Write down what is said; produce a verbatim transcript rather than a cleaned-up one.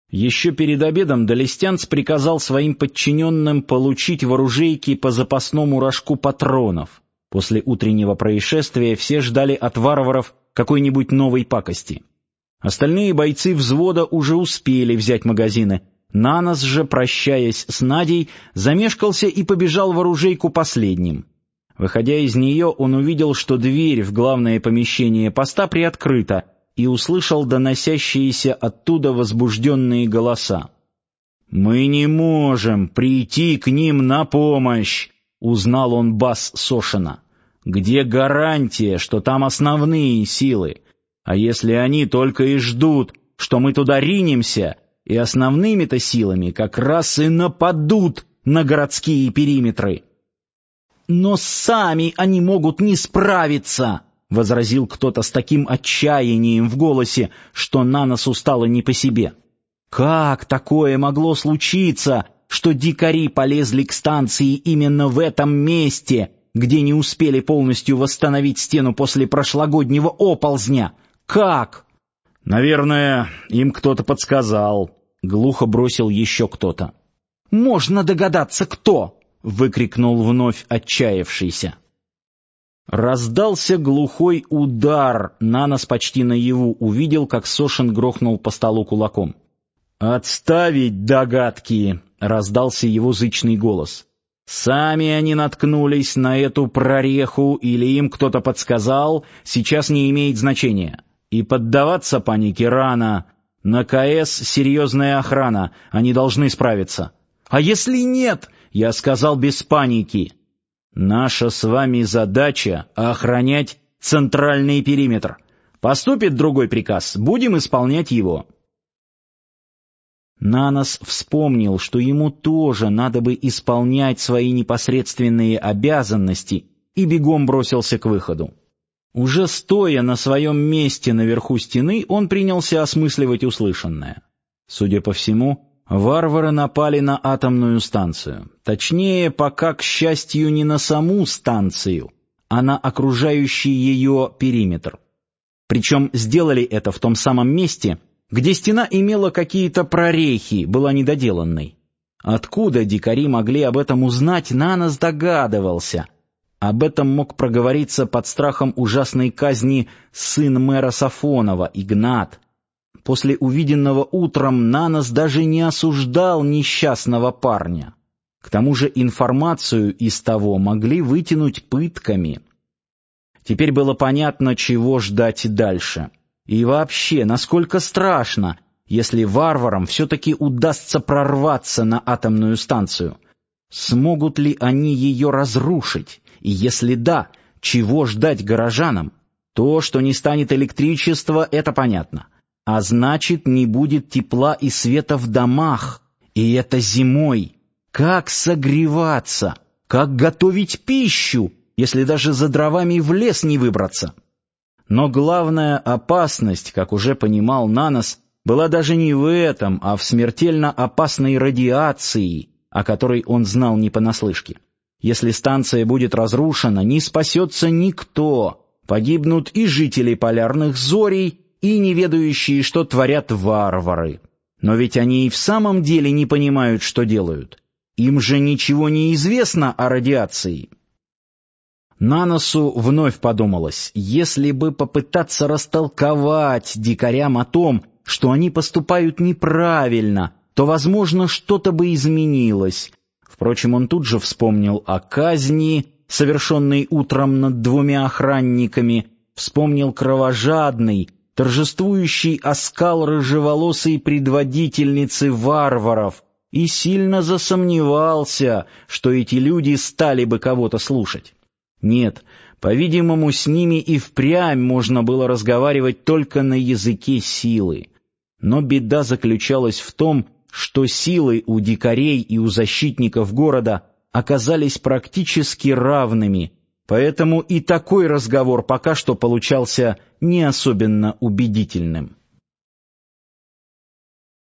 Еще перед обедом Долестянц приказал своим подчиненным получить в оружейке по запасному рожку патронов. После утреннего происшествия все ждали от варваров какой-нибудь новой пакости. Остальные бойцы взвода уже успели взять магазины. Нанос же, прощаясь с Надей, замешкался и побежал в оружейку последним. Выходя из нее, он увидел, что дверь в главное помещение поста приоткрыта, и услышал доносящиеся оттуда возбужденные голоса. «Мы не можем прийти к ним на помощь!» — узнал он бас Сошина. «Где гарантия, что там основные силы? А если они только и ждут, что мы туда ринемся, и основными-то силами как раз и нападут на городские периметры?» «Но сами они могут не справиться!» — возразил кто-то с таким отчаянием в голосе, что Наносу стало не по себе. «Как такое могло случиться, что дикари полезли к станции именно в этом месте, где не успели полностью восстановить стену после прошлогоднего оползня? Как?» «Наверное, им кто-то подсказал», — глухо бросил еще кто-то. «Можно догадаться, кто!» — выкрикнул вновь отчаявшийся. Раздался глухой удар, Нанос почти наяву увидел, как Сошин грохнул по столу кулаком. «Отставить догадки!» — раздался его зычный голос. «Сами они наткнулись на эту прореху или им кто-то подсказал, сейчас не имеет значения. И поддаваться панике рано. На КС серьезная охрана, они должны справиться». «А если нет?» — я сказал без паники. «Наша с вами задача — охранять центральный периметр. Поступит другой приказ, будем исполнять его». Нанос вспомнил, что ему тоже надо бы исполнять свои непосредственные обязанности, и бегом бросился к выходу. Уже стоя на своем месте наверху стены, он принялся осмысливать услышанное. Судя по всему, варвары напали на атомную станцию. Точнее, пока, к счастью, не на саму станцию, а на окружающий ее периметр. Причем сделали это в том самом месте, где стена имела какие-то прорехи, была недоделанной. Откуда дикари могли об этом узнать, Нанос догадывался. Об этом мог проговориться под страхом ужасной казни сын мэра Сафонова, Игнат. После увиденного утром Нанос даже не осуждал несчастного парня. К тому же информацию из того могли вытянуть пытками. Теперь было понятно, чего ждать дальше. И вообще, насколько страшно, если варварам все-таки удастся прорваться на атомную станцию. Смогут ли они ее разрушить? И если да, чего ждать горожанам? То, что не станет электричества, это понятно. А значит, не будет тепла и света в домах. И это зимой. Как согреваться? Как готовить пищу, если даже за дровами в лес не выбраться? Но главная опасность, как уже понимал Нанос, была даже не в этом, а в смертельно опасной радиации, о которой он знал не понаслышке. Если станция будет разрушена, не спасется никто. Погибнут и жители полярных зорей, и неведающие, что творят варвары. Но ведь они и в самом деле не понимают, что делают. Им же ничего не известно о радиации. Наносу вновь подумалось, если бы попытаться растолковать дикарям о том, что они поступают неправильно, то, возможно, что-то бы изменилось. Впрочем, он тут же вспомнил о казни, совершенной утром над двумя охранниками, вспомнил кровожадный, торжествующий оскал рыжеволосой предводительницы варваров и сильно засомневался, что эти люди стали бы кого-то слушать. Нет, по-видимому, с ними и впрямь можно было разговаривать только на языке силы. Но беда заключалась в том, что силы у дикарей и у защитников города оказались практически равными, поэтому и такой разговор пока что получался не особенно убедительным.